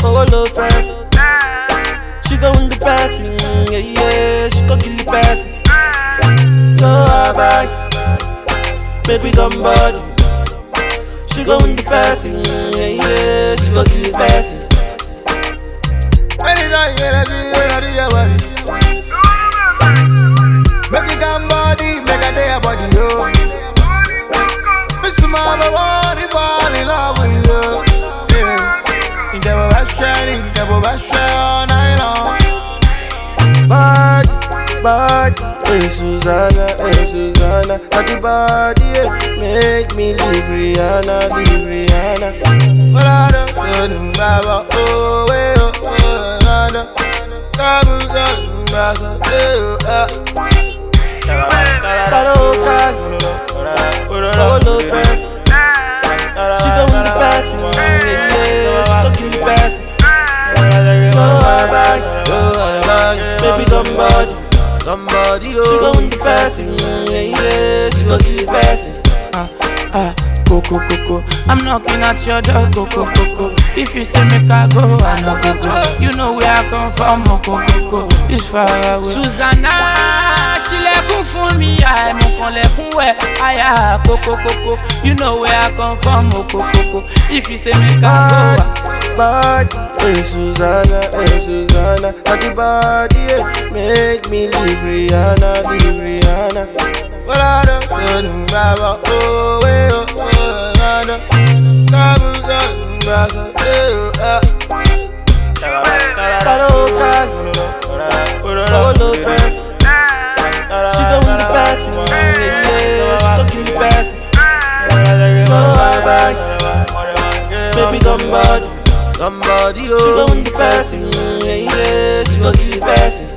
Oh, low fast. She go win the passing, yeah, yeah. She go kill the passing. Go bye, make we come body. She go win the passing, yeah, yeah. She go kill the passing. Anytime you do your body. Make it come body, make a day body, yo. Miss Mama, want to fall in love with you. Yeah. In the best shining, the best shine all night long. Body, hey Susanna, got the body, make me leave Rihanna. But I don't know, oh, way, oh, nada. Come oh, low fast. She go win the passing, yeah, she go kill the passing. Go bye, baby come body, oh. She go win the passing, yeah, she go kill the passing. Coco. I'm knocking at your door, Coco. If you say make I go, I no go. You know where I come from, Coco. This far away. Susanna, she lekun fún mi, I mo kan lekun we. Aya, Coco. You know where I come from, Coco. If you say make I go, body, hey Susanna, got the body, make me leave Rihanna. But I don't know, oh, way, oh, nada. Come oh, low fast. She go win the passing, yeah, she go kill the passing. Go bye, baby come body, oh. She go win the passing, yeah, she go kill the passing.